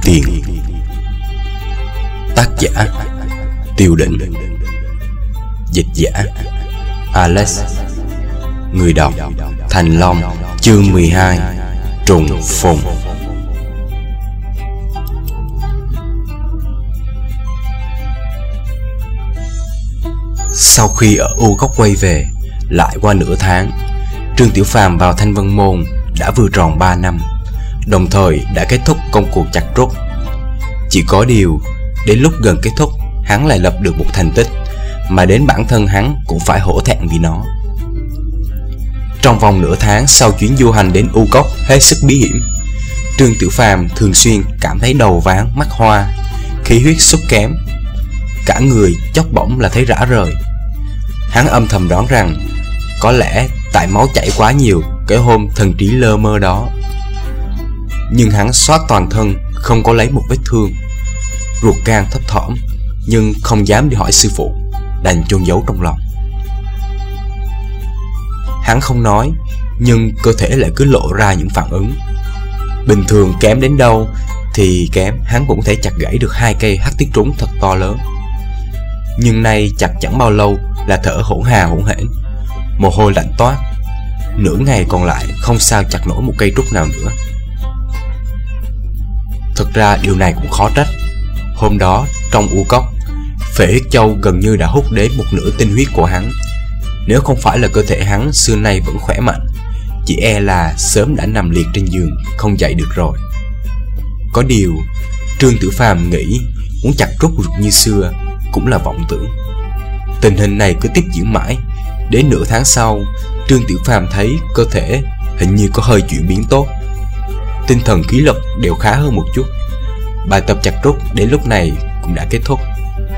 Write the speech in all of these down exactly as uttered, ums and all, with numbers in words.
tiền. Tác giả Tiêu Định. Dịch giả Alex. Người đọc Thành Long. Chương mười hai. Trùng phùng. Sau khi ở U Cốc quay về, lại qua nửa tháng, Trương Tiểu Phàm vào Thanh Vân Môn đã vừa tròn ba năm, đồng thời đã kết thúc công cuộc chặt trúc. Chỉ có điều, đến lúc gần kết thúc, hắn lại lập được một thành tích mà đến bản thân hắn cũng phải hổ thẹn vì nó. Trong vòng nửa tháng sau chuyến du hành đến U Cốc hết sức bí hiểm, Trương Tiểu Phàm thường xuyên cảm thấy đầu váng mắt hoa, khí huyết sút kém, cả người chốc bỗng là thấy rã rời. Hắn âm thầm đoán rằng có lẽ tại máu chảy quá nhiều cái hôm thần trí lơ mơ đó. Nhưng hắn soát toàn thân, không có lấy một vết thương. Ruột gan thấp thỏm, nhưng không dám đi hỏi sư phụ, đành chôn giấu trong lòng. Hắn không nói, nhưng cơ thể lại cứ lộ ra những phản ứng. Bình thường kém đến đâu thì kém, hắn cũng có thể chặt gãy được hai cây hắc tiết trúng thật to lớn. Nhưng nay chặt chẳng bao lâu là thở hổn hà hổn hển, mồ hôi lạnh toát. Nửa ngày còn lại không sao chặt nổi một cây trúc nào nữa. Thực ra điều này cũng khó trách. Hôm đó trong U Cốc, Phệ Huyết Châu gần như đã hút đến một nửa tinh huyết của hắn. Nếu không phải là cơ thể hắn xưa nay vẫn khỏe mạnh, chỉ e là sớm đã nằm liệt trên giường, không dậy được rồi. Có điều Trương Tiểu Phàm nghĩ muốn chặt trúc được như xưa cũng là vọng tưởng. Tình hình này cứ tiếp diễn mãi. Đến nửa tháng sau, Trương Tiểu Phàm thấy cơ thể hình như có hơi chuyển biến tốt, tinh thần khí lực đều khá hơn một chút. Bài tập chặt trúc đến lúc này cũng đã kết thúc.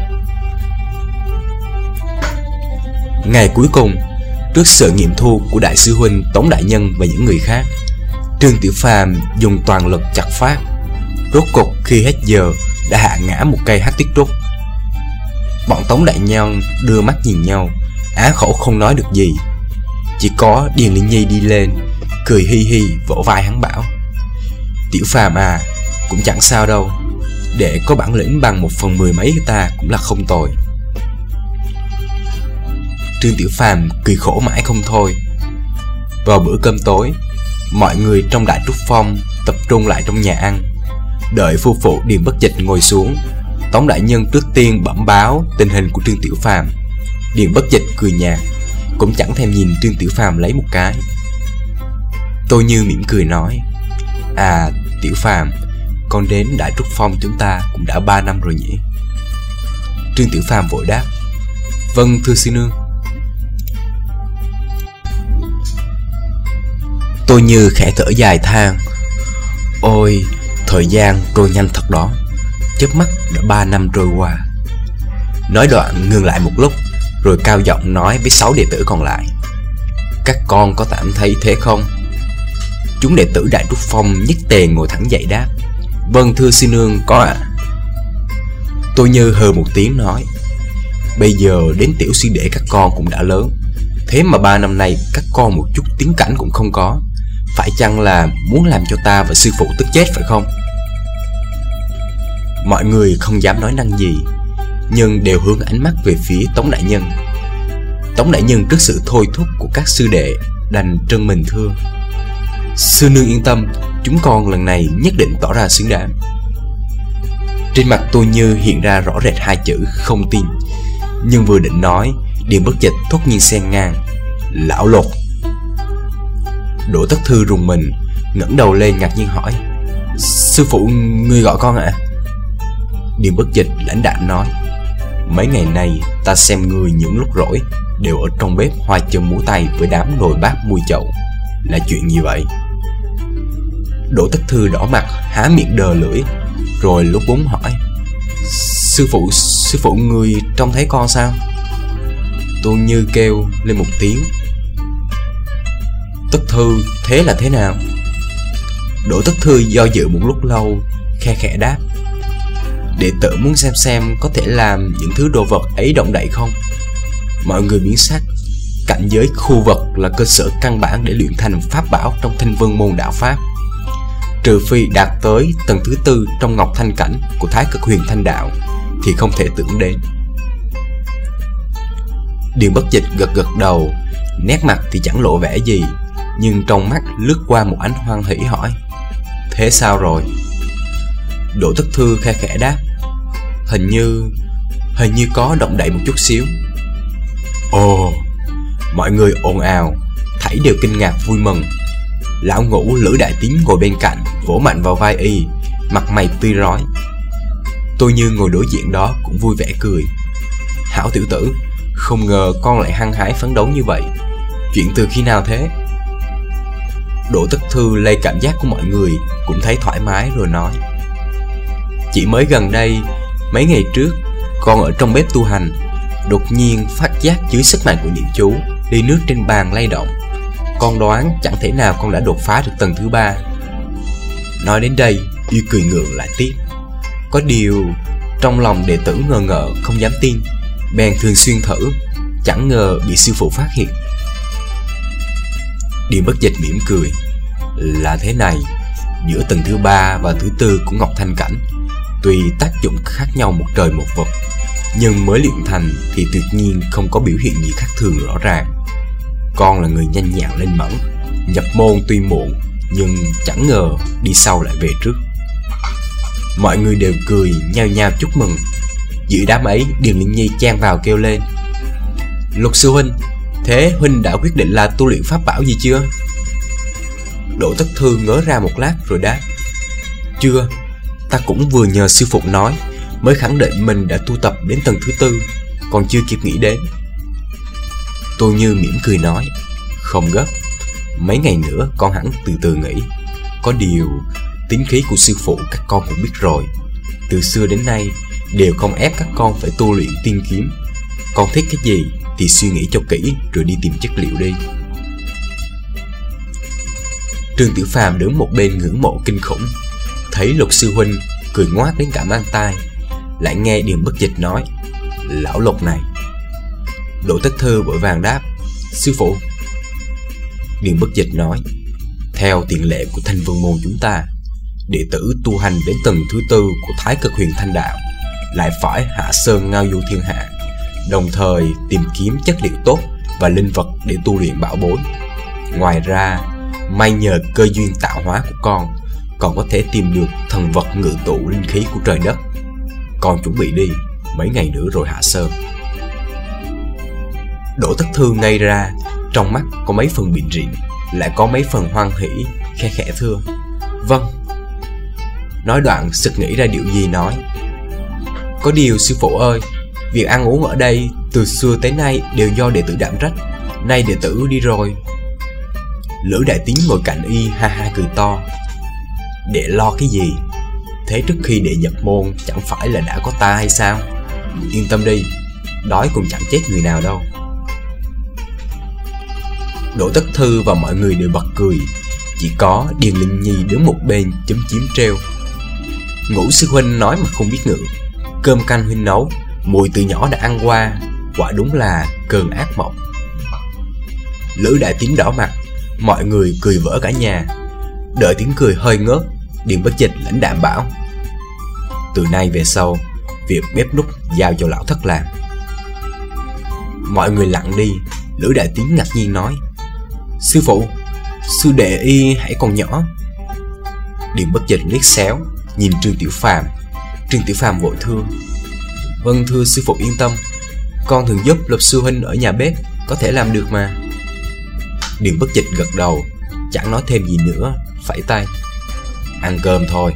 Ngày cuối cùng, trước sự nghiệm thu của đại sư huynh Tống đại nhân và những người khác, Trương Tiểu Phàm dùng toàn lực chặt phát. Rốt cục khi hết giờ đã hạ ngã một cây hắc tiết trúc. Bọn Tống đại nhân đưa mắt nhìn nhau, á khẩu không nói được gì. Chỉ có Điền Linh Nhi đi lên, cười hi hi vỗ vai hắn bảo: Tiểu Phàm à, cũng chẳng sao đâu, để có bản lĩnh bằng một phần mười mấy ta cũng là không tồi. Trương Tiểu Phàm cười khổ mãi không thôi. Vào bữa cơm tối, mọi người trong Đại Trúc Phong tập trung lại trong nhà ăn. Đợi phu phụ Điền Bất Dịch ngồi xuống, Tống đại nhân trước tiên bẩm báo tình hình của Trương Tiểu Phàm. Điền Bất Dịch cười nhạt, cũng chẳng thèm nhìn Trương Tiểu Phàm lấy một cái. Tôi Như mỉm cười nói: À Tiểu Phàm, con đến Đại Trúc Phong chúng ta cũng đã ba năm rồi nhỉ? Trương Tiểu Phàm vội đáp: Vâng thưa sư nương. Tôi Như khẽ thở dài than: Ôi, thời gian trôi nhanh thật đó, chớp mắt đã ba năm trôi qua. Nói đoạn ngừng lại một lúc, rồi cao giọng nói với sáu đệ tử còn lại: Các con có cảm thấy thế không? Chúng đệ tử Đại Trúc Phong nhất tề ngồi thẳng dậy đáp: Vâng thưa sư nương, có ạ. À. Tôi Như hừ một tiếng nói: Bây giờ đến tiểu sư đệ các con cũng đã lớn, thế mà ba năm nay các con một chút tiến cảnh cũng không có. Phải chăng là muốn làm cho ta và sư phụ tức chết phải không? Mọi người không dám nói năng gì, nhưng đều hướng ánh mắt về phía Tống đại nhân. Tống đại nhân trước sự thôi thúc của các sư đệ đành trân mình thưa: Sư nương yên tâm, chúng con lần này nhất định tỏ ra xứng đáng. Trên mặt Tôi Như hiện ra rõ rệt hai chữ không tin, nhưng vừa định nói, Điền Bất Dịch thốt nhiên xen ngang: Lão lột. Đỗ Tất Thư rùng mình, ngẩng đầu lên ngạc nhiên hỏi: Sư phụ, ngươi gọi con ạ? À? Điền Bất Dịch lãnh đạm nói: Mấy ngày nay ta xem ngươi những lúc rỗi đều ở trong bếp hoa chân múa tay với đám nồi bát mui chậu. Là chuyện gì vậy? Đỗ Tất Thư đỏ mặt, há miệng đờ lưỡi, rồi lúc búng hỏi: Sư phụ, sư phụ ngươi trông thấy con sao? Tôi Như kêu lên một tiếng: Tất Thư, thế là thế nào? Đỗ Tất Thư do dự một lúc lâu, khe khẽ đáp: Đệ tử muốn xem xem có thể làm những thứ đồ vật ấy động đậy không. Mọi người biến sắc. Cảnh giới khu vật là cơ sở căn bản để luyện thành pháp bảo trong Thanh Vân môn đạo pháp. trừ phi đạt tới tầng thứ tư trong Ngọc Thanh Cảnh của Thái Cực Huyền Thanh Đạo thì không thể tưởng đến. Điền Bất Dịch gật gật đầu, nét mặt thì chẳng lộ vẻ gì, nhưng trong mắt lướt qua một ánh hoan hỉ hỏi: thế sao rồi? Đỗ Tất Thư khe khẽ đáp: Hình như Hình như có động đậy một chút xíu. Ồ! Mọi người ồn ào, thảy đều kinh ngạc vui mừng. Lão Ngũ Lữ Đại Tín ngồi bên cạnh, vỗ mạnh vào vai y, mặt mày tươi rói. Tôi Như ngồi đối diện đó cũng vui vẻ cười: Hảo tiểu tử, không ngờ con lại hăng hái phấn đấu như vậy. Chuyện từ khi nào thế? Đỗ Tất Thư lây cảm giác của mọi người, cũng thấy thoải mái rồi nói: Chỉ mới gần đây, mấy ngày trước, con ở trong bếp tu hành, đột nhiên phát giác dưới sức mạnh của niệm chú, ly nước trên bàn lay động. Con đoán chẳng thể nào con đã đột phá được tầng thứ ba. Nói đến đây, y cười ngượng lại tiếp: Có điều, trong lòng đệ tử ngờ ngợ không dám tin, bèn thường xuyên thử, chẳng ngờ bị sư phụ phát hiện. Điền Bất Dịch mỉm cười: Là thế này, giữa tầng thứ ba và thứ tư của Ngọc Thanh Cảnh, tuy tác dụng khác nhau một trời một vực, nhưng mới luyện thành thì tuyệt nhiên không có biểu hiện gì khác thường rõ ràng. Con là người nhanh nhẹn linh mẫn, nhập môn tuy muộn, nhưng chẳng ngờ đi sau lại về trước. Mọi người đều cười nhao nhao chúc mừng. Giữa đám ấy, Điền Linh Nhi chen vào kêu lên: Lục sư huynh, thế huynh đã quyết định là tu luyện pháp bảo gì chưa? Đỗ Tất Thư ngớ ra một lát rồi đáp: Chưa, ta cũng vừa nhờ sư phụ nói mới khẳng định mình đã tu tập đến tầng thứ tư, còn chưa kịp nghĩ đến. Tôi Như mỉm cười nói: Không gấp, mấy ngày nữa con hẳn từ từ nghĩ. Có điều, tính khí của sư phụ các con cũng biết rồi, từ xưa đến nay đều không ép các con phải tu luyện tiên kiếm. Con thích cái gì thì suy nghĩ cho kỹ rồi đi tìm chất liệu đi. Trương Tiểu Phàm đứng một bên ngưỡng mộ kinh khủng, thấy Lục sư huynh cười ngoác đến cả mang tai, lại nghe Điền Bất Dịch nói: Lão Lục này. Đỗ Tất Thư vội vàng đáp: Sư phụ. Điền Bất Dịch nói: Theo tiền lệ của Thanh Vân Môn chúng ta, đệ tử tu hành đến tầng thứ tư của Thái Cực Huyền Thanh Đạo lại phải hạ sơn ngao du thiên hạ, đồng thời tìm kiếm chất liệu tốt và linh vật để tu luyện bảo bối. Ngoài ra, may nhờ cơ duyên tạo hóa của con, còn có thể tìm được thần vật ngự tụ linh khí của trời đất. Con chuẩn bị đi, mấy ngày nữa rồi hạ sơn. Đỗ Tất Thư ngây ra, trong mắt có mấy phần biện rịn, lại có mấy phần hoan hỉ, khe khẽ thưa: Vâng. Nói đoạn sực nghĩ ra điều gì nói: Có điều sư phụ ơi, việc ăn uống ở đây từ xưa tới nay đều do đệ tử đảm trách, nay đệ tử đi rồi. Lữ Đại Tín ngồi cạnh y ha ha cười to: Đệ lo cái gì? Thế trước khi đệ nhập môn chẳng phải là đã có ta hay sao? Yên tâm đi, đói cũng chẳng chết người nào đâu. Đỗ Tất Thư và mọi người đều bật cười, chỉ có Điền Linh Nhi đứng một bên chấm chím treo: Ngũ sư huynh nói mà không biết ngượng, cơm canh huynh nấu, mùi từ nhỏ đã ăn qua, quả đúng là cơn ác mộng. Lữ Đại Tín đỏ mặt, mọi người cười vỡ cả nhà. Đợi tiếng cười hơi ngớt, Điền Bất Dịch lãnh đạm bảo: Từ nay về sau, việc bếp núc giao cho lão thất làm. Mọi người lặng đi. Lữ Đại Tín ngạc nhiên nói: Sư phụ, sư đệ y hãy còn nhỏ. Điền Bất Dịch liếc xéo nhìn Trương Tiểu Phàm. Trương Tiểu Phàm vội thưa: Vâng thưa sư phụ yên tâm, con thường giúp Lục sư huynh ở nhà bếp, có thể làm được mà. Điền Bất Dịch gật đầu, chẳng nói thêm gì nữa, phẩy tay: Ăn cơm thôi.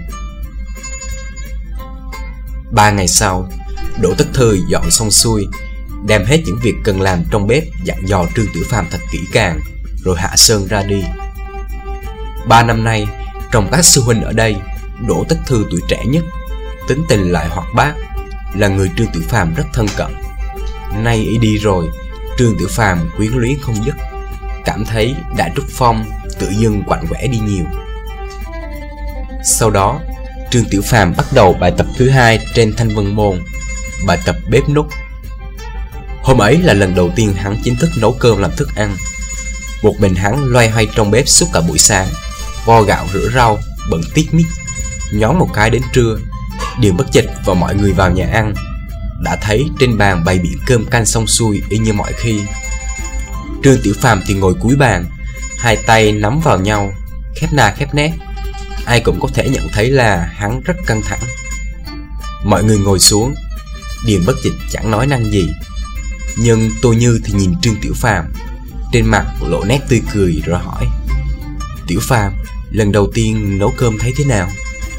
Ba ngày sau, Đỗ Tất Thư dọn xong xuôi, đem hết những việc cần làm trong bếp dặn dò Trương Tiểu Phàm thật kỹ càng, rồi hạ sơn ra đi. Ba năm nay, trong các sư huynh ở đây, Đỗ Tất Thư tuổi trẻ nhất, tính tình lại hoạt bát, là người Trương Tiểu Phàm rất thân cận. Nay ý đi rồi, Trương Tiểu Phàm quyến luyến không dứt, cảm thấy đã trúc phong, tự dưng quạnh quẽ đi nhiều. Sau đó, Trương Tiểu Phàm bắt đầu bài tập thứ hai trên Thanh Vân Môn, bài tập bếp núc. Hôm ấy là lần đầu tiên hắn chính thức nấu cơm làm thức ăn. Một mình hắn loay hoay trong bếp suốt cả buổi sáng, vo gạo rửa rau, bận tít mít. Nhón một cái đến trưa, Điền Bất Dịch và mọi người vào nhà ăn, đã thấy trên bàn bày biện cơm canh xong xuôi y như mọi khi. Trương Tiểu Phàm thì ngồi cuối bàn, hai tay nắm vào nhau, khép na khép nép. Ai cũng có thể nhận thấy là hắn rất căng thẳng. Mọi người ngồi xuống, Điền Bất Dịch chẳng nói năng gì, nhưng Tô Như thì nhìn Trương Tiểu Phàm, trên mặt lộ nét tươi cười rồi hỏi: Tiểu Phàm, lần đầu tiên nấu cơm thấy thế nào?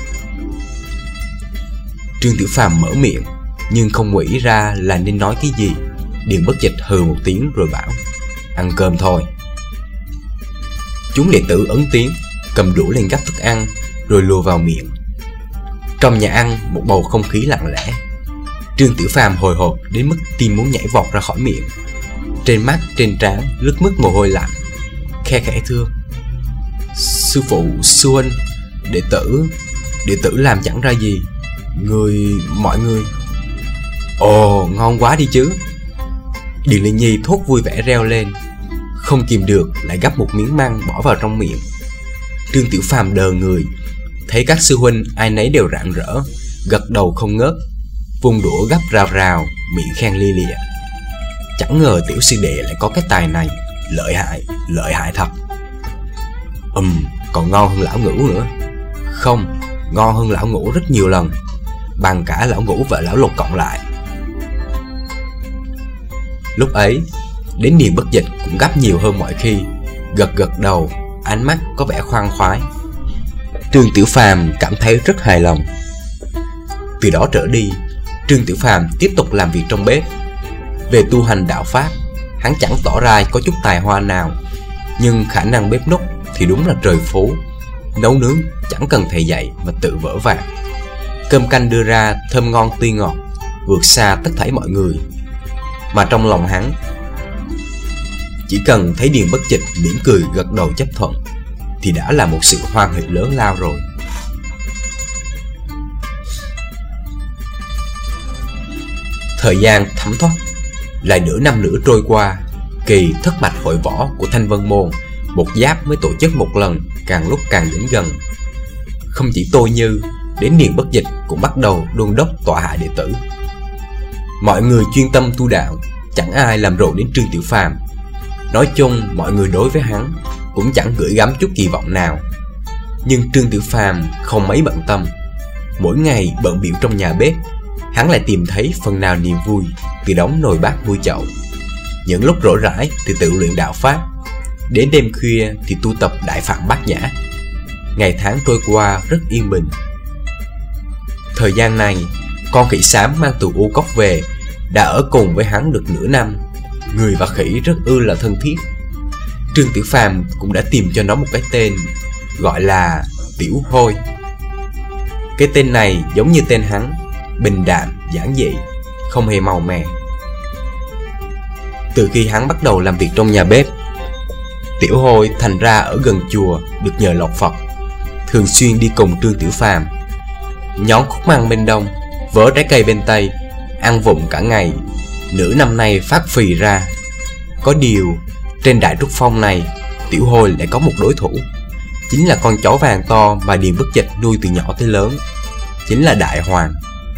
Trương Tiểu Phàm mở miệng nhưng không nghĩ ra là nên nói cái gì. Điền Bất Dịch hừ một tiếng rồi bảo: Ăn cơm thôi. Chúng đệ tử ấn tiếng, cầm đũa lên gắp thức ăn rồi lùa vào miệng. Trong nhà ăn một bầu không khí lặng lẽ. Trương Tiểu Phàm hồi hộp đến mức tim muốn nhảy vọt ra khỏi miệng. Trên mắt trên trán lướt mướt mồ hôi lạnh, khe khẽ thưa: Sư phụ, sư huynh, đệ tử Đệ tử làm chẳng ra gì. Người, mọi người. Ồ, ngon quá đi chứ. Điền Liên Nhi thốt vui vẻ reo lên, không kìm được lại gắp một miếng măng bỏ vào trong miệng. Trương Tiểu Phàm đờ người, thấy các sư huynh ai nấy đều rạng rỡ, gật đầu không ngớt, vung đũa gắp rào rào, miệng khen lia lịa. Chẳng ngờ tiểu sư đệ lại có cái tài này, lợi hại, lợi hại thật. Ừm, còn ngon hơn lão Ngũ nữa. Không, ngon hơn lão Ngũ rất nhiều lần, bằng cả lão Ngũ và lão Lục cộng lại. Lúc ấy, đến Điền Bất Dịch cũng gắp nhiều hơn mọi khi, gật gật đầu, ánh mắt có vẻ khoan khoái. Trương Tiểu Phàm cảm thấy rất hài lòng. Từ đó trở đi, Trương Tiểu Phàm tiếp tục làm việc trong bếp. Về tu hành đạo pháp, hắn chẳng tỏ ra có chút tài hoa nào, nhưng khả năng bếp núc thì đúng là trời phú. Nấu nướng chẳng cần thầy dạy mà tự vỡ vàng. Cơm canh đưa ra thơm ngon tươi ngọt, vượt xa tất thảy mọi người. Mà trong lòng hắn, chỉ cần thấy Điền Bất Dịch mỉm cười gật đầu chấp thuận thì đã là một sự hoan hỷ lớn lao rồi. Thời gian thấm thoát, lại nửa năm nữa trôi qua. Kỳ thất mạch hội võ của Thanh Vân Môn một giáp mới tổ chức một lần, càng lúc càng đến gần. Không chỉ Tô Như, đến Điền Bất Dịch cũng bắt đầu đôn đốc tọa hạ đệ tử. Mọi người chuyên tâm tu đạo, chẳng ai làm rộn đến Trương Tiểu Phàm. Nói chung mọi người đối với hắn cũng chẳng gửi gắm chút kỳ vọng nào. Nhưng Trương Tiểu Phàm không mấy bận tâm. Mỗi ngày bận bịu trong nhà bếp, hắn lại tìm thấy phần nào niềm vui từ đống nồi bát muôi chậu. Những lúc rỗi rãi thì tự luyện đạo pháp, đến đêm khuya thì tu tập đại phạm bát nhã. Ngày tháng trôi qua rất yên bình. Thời gian này, con khỉ xám mang từ U Cốc về đã ở cùng với hắn được nửa năm. Người và khỉ rất ư là thân thiết. Trương Tiểu Phàm cũng đã tìm cho nó một cái tên, gọi là Tiểu Hôi. Cái tên này giống như tên hắn, bình đạm, giản dị, không hề màu mè. Từ khi hắn bắt đầu làm việc trong nhà bếp, Tiểu Hôi thành ra ở gần chùa được nhờ lọc Phật, thường xuyên đi cùng Trương Tiểu Phàm. Nhón khúc măng bên đông, vớ trái cây bên tây, ăn vụng cả ngày. Nửa năm nay phát phì ra. Có điều, trên Đại Trúc Phong này, Tiểu Hôi lại có một đối thủ. Chính là con chó vàng to mà Điền Bất Dịch nuôi từ nhỏ tới lớn, chính là Đại Hoàng.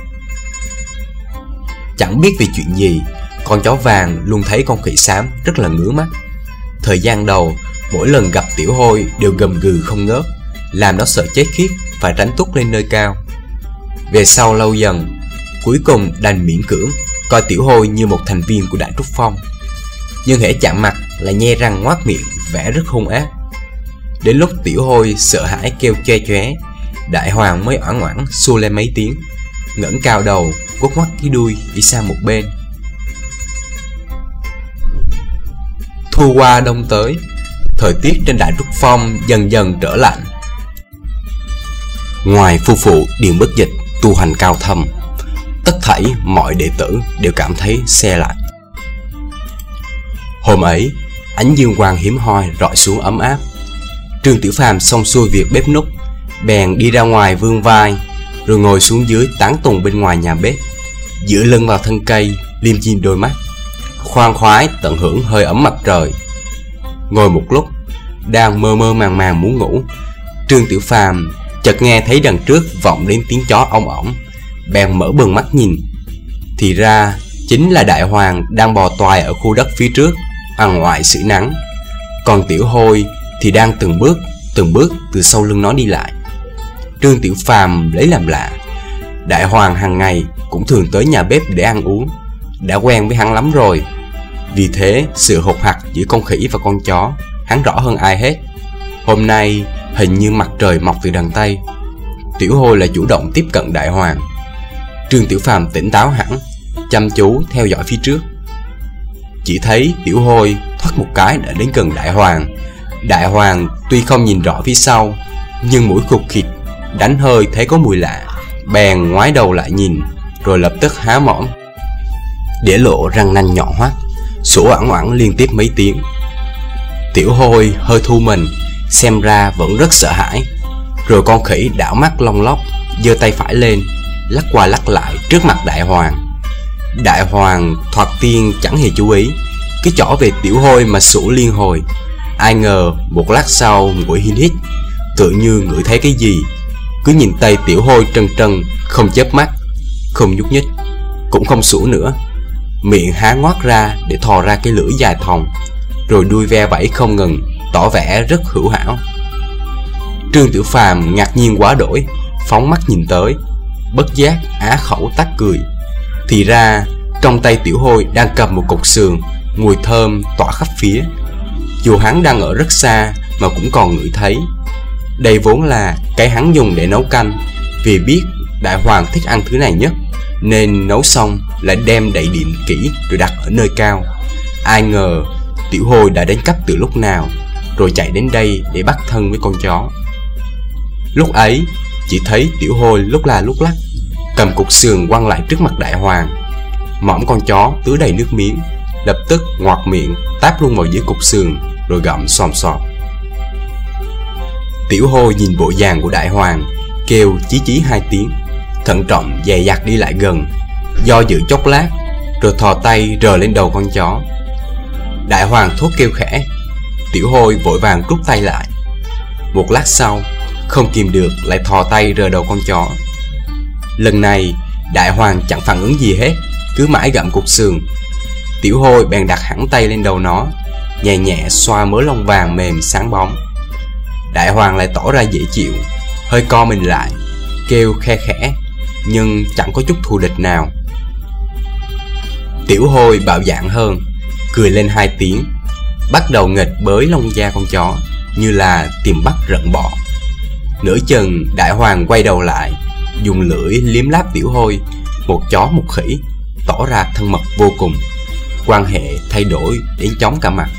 Chẳng biết vì chuyện gì, con chó vàng luôn thấy con khỉ xám rất là ngứa mắt. Thời gian đầu, mỗi lần gặp Tiểu Hôi đều gầm gừ không ngớt, làm nó sợ chết khiếp, phải tránh tút lên nơi cao. Về sau lâu dần, cuối cùng đành miễn cưỡng coi Tiểu Hôi như một thành viên của Đại Trúc Phong. Nhưng hễ chạm mặt là nhe răng ngoác miệng, vẻ rất hung ác. Đến lúc Tiểu Hôi sợ hãi kêu choe choé, Đại Hoàng mới oảng oảng xua lên mấy tiếng, ngẩng cao đầu, quất ngoắt cái đuôi đi sang một bên. Thu qua đông tới, thời tiết trên Đại Trúc Phong dần dần trở lạnh. Ngoài phu phụ Điền Bất Dịch tu hành cao thâm, tất thảy mọi đệ tử đều cảm thấy se lạnh. Hôm ấy, ánh dương quang hiếm hoi rọi xuống ấm áp. Trương Tiểu Phàm xong xuôi việc bếp núc, bèn đi ra ngoài vươn vai, rồi ngồi xuống dưới tán tùng bên ngoài nhà bếp, dựa lưng vào thân cây, liêm diêm đôi mắt, khoan khoái tận hưởng hơi ấm mặt trời. Ngồi một lúc, đang mơ mơ màng màng muốn ngủ, Trương Tiểu Phàm Chợt nghe thấy đằng trước vọng đến tiếng chó ong ỏng, bèn mở bừng mắt nhìn. Thì ra chính là Đại Hoàng đang bò toài ở khu đất phía trước, ăn ngoại sưởi nắng. Còn Tiểu Hôi thì đang từng bước từng bước từ sau lưng nó đi lại. Trương Tiểu Phàm lấy làm lạ. Đại Hoàng hàng ngày cũng thường tới nhà bếp để ăn uống, đã quen với hắn lắm rồi. Vì thế sự hột hạt giữa con khỉ và con chó hắn rõ hơn ai hết. Hôm nay hình như mặt trời mọc từ đằng Tây. Tiểu Hôi lại chủ động tiếp cận Đại Hoàng. Trương Tiểu Phàm tỉnh táo hẳn, chăm chú theo dõi phía trước. Chỉ thấy Tiểu Hôi thoát một cái đã đến gần Đại Hoàng. Đại Hoàng tuy không nhìn rõ phía sau, nhưng mũi khụt khịt, đánh hơi thấy có mùi lạ, bèn ngoái đầu lại nhìn, rồi lập tức há mỏm, để lộ răng nanh nhọn hoắt, sủa oảng oảng liên tiếp mấy tiếng. Tiểu Hôi hơi thu mình, xem ra vẫn rất sợ hãi. Rồi con khỉ đảo mắt long lóc, giơ tay phải lên, lắc qua lắc lại trước mặt Đại Hoàng. Đại Hoàng thoạt tiên chẳng hề chú ý, cứ chỏ về Tiểu Hôi mà sủa liên hồi. Ai ngờ một lát sau mũi hin hít, tự như ngửi thấy cái gì, cứ nhìn tay Tiểu Hôi trân trân, không chớp mắt, không nhúc nhích, cũng không sủa nữa. Miệng há ngoác ra để thò ra cái lưỡi dài thòng, rồi đuôi ve vẫy không ngừng, tỏ vẻ rất hữu hảo. Trương Tiểu Phàm ngạc nhiên quá đỗi, phóng mắt nhìn tới, bất giác á khẩu tắc cười. Thì ra trong tay Tiểu Hôi đang cầm một cục sườn, mùi thơm tỏa khắp phía. Dù hắn đang ở rất xa mà cũng còn ngửi thấy. Đây vốn là cái hắn dùng để nấu canh, vì biết Đại Hoàng thích ăn thứ này nhất, nên nấu xong lại đem đậy điện kỹ rồi đặt ở nơi cao. Ai ngờ Tiểu Hôi đã đến cấp từ lúc nào, rồi chạy đến đây để bắt thân với con chó. Lúc ấy chỉ thấy Tiểu Hôi lúc la lúc lắc, cầm cục sườn quăng lại trước mặt Đại Hoàng. Mõm con chó tứa đầy nước miếng, lập tức ngoạc miệng táp luôn vào dưới cục sườn, rồi gặm xòm xòm. Tiểu Hôi nhìn bộ dạng của Đại Hoàng, kêu chí chí hai tiếng, thận trọng dè dặt đi lại gần, do dự chốc lát, rồi thò tay rờ lên đầu con chó. Đại Hoàng thốt kêu khẽ. Tiểu Hôi vội vàng rút tay lại. Một lát sau, không kìm được lại thò tay rờ đầu con chó. Lần này Đại Hoàng chẳng phản ứng gì hết, cứ mãi gặm cục sườn. Tiểu Hôi bèn đặt hẳn tay lên đầu nó, nhẹ nhẹ xoa mớ lông vàng mềm sáng bóng. Đại Hoàng lại tỏ ra dễ chịu, hơi co mình lại, kêu khe khẽ, nhưng chẳng có chút thù địch nào. Tiểu Hôi bạo dạn hơn, cười lên hai tiếng, bắt đầu nghịch bới lông da con chó, như là tìm bắt rận bọ. Nửa chừng Đại Hoàng quay đầu lại, dùng lưỡi liếm láp Tiểu Hôi, một chó một khỉ, tỏ ra thân mật vô cùng. Quan hệ thay đổi đến chóng cả mặt.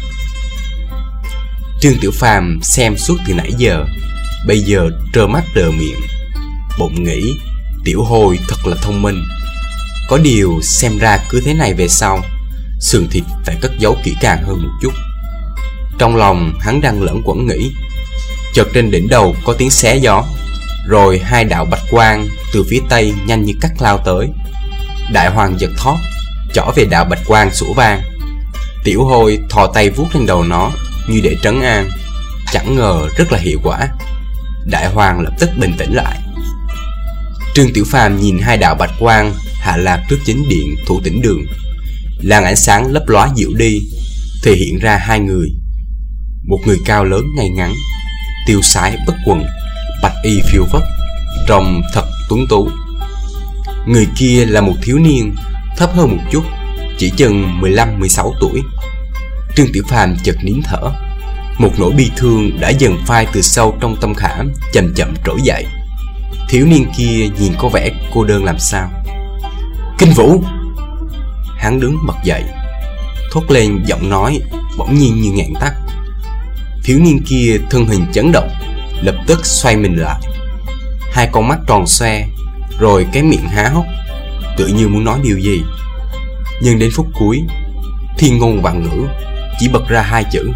Trương Tiểu Phàm xem suốt từ nãy giờ, bây giờ trơ mắt đờ miệng, bụng nghĩ Tiểu Hôi thật là thông minh. Có điều xem ra cứ thế này về sau, sườn thịt phải cất giấu kỹ càng hơn một chút. Trong lòng hắn đang lẫn quẩn nghĩ, chợt trên đỉnh đầu có tiếng xé gió, rồi hai đạo bạch quang từ phía tây nhanh như cắt lao tới. Đại Hoàng giật thót, chỏ về đạo bạch quang sủa vang. Tiểu Hôi thò tay vuốt lên đầu nó như để trấn an, chẳng ngờ rất là hiệu quả. Đại Hoàng lập tức bình tĩnh lại. Trương Tiểu Phàm nhìn hai đạo bạch quang hạ lạc trước chính điện Thủ Tĩnh Đường. Làn ánh sáng lấp lóa dịu đi, thể hiện ra hai người. Một người cao lớn ngay ngắn, tiêu sái bất quần, bạch y phiêu phất, trông thật tuấn tú. Người kia là một thiếu niên, thấp hơn một chút, chỉ chừng mười lăm mười sáu tuổi. Trương Tiểu Phàm chợt nín thở. Một nỗi bi thương đã dần phai từ sâu trong tâm khảm chậm chậm trỗi dậy. Thiếu niên kia nhìn có vẻ cô đơn làm sao. Kinh Vũ! Hắn đứng bật dậy, thốt lên giọng nói bỗng nhiên như ngạn tắc. Thiếu niên kia thân hình chấn động, lập tức xoay mình lại, hai con mắt tròn xoe, rồi cái miệng há hốc, tự như muốn nói điều gì. Nhưng đến phút cuối, thiên ngôn vạn ngữ chỉ bật ra hai chữ: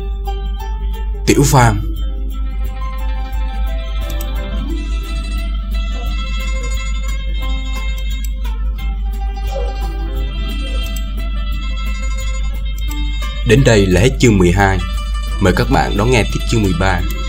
Tiểu Phàm. Đến đây là hết chương mười hai. Mời các bạn đón nghe tiếp chương mười ba.